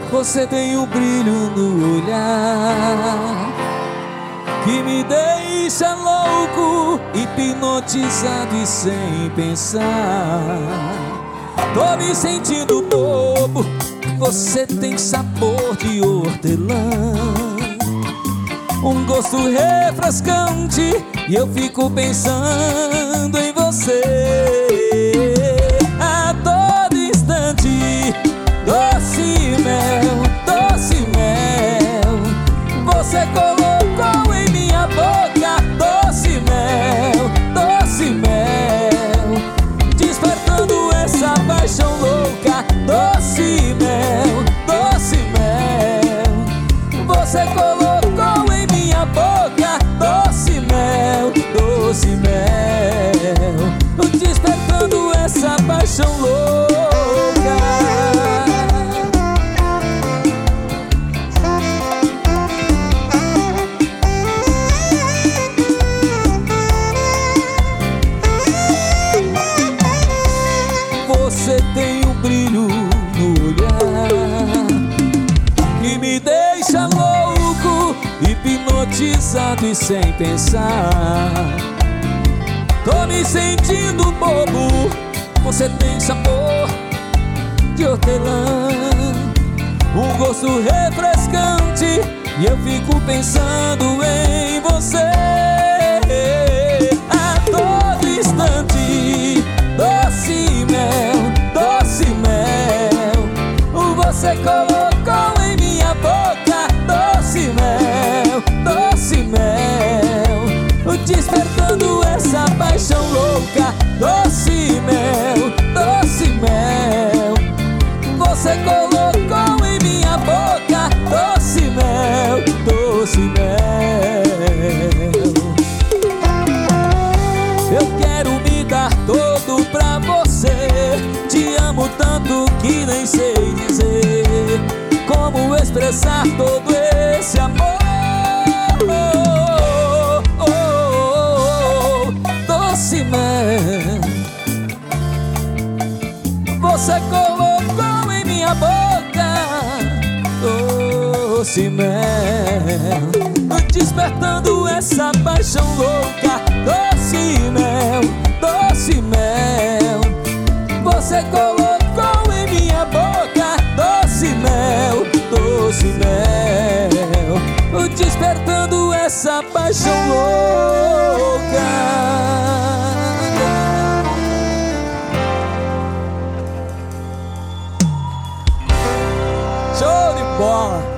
Você tem um brilho no olhar que me deixa louco, hipnotizado e sem pensar. Tô me sentindo bobo. Você tem sabor de hortelã, um gosto refrescante, e eu fico pensando em você a todo instante. Doce mel, doce mel, você colocou em minha boca. Doce mel, despertando essa paixão louca. Doce mel, você colocou em minha boca. Doce mel, despertando essa paixão louca. Você tem um brilho no olhar que me deixa louco, hipnotizado e sem pensar. Tô me sentindo bobo. Você tem sabor de hortelã, um gosto refrescante, e eu fico pensando em você a todo instante. Doce mel, você colocou em minha boca. Doce mel, despertando essa paixão louca. Doce mel, você colocou em minha boca. Doce mel, eu quero me dar todo pra você. Te amo tanto que nem sei dizer como expressar todo esse amor. Doce mel, você colocou em minha boca. Doce mel, despertando essa paixão louca. Doce mel, você colocou em minha boca. Doce mel, despertando essa paixão louca. Show de bola!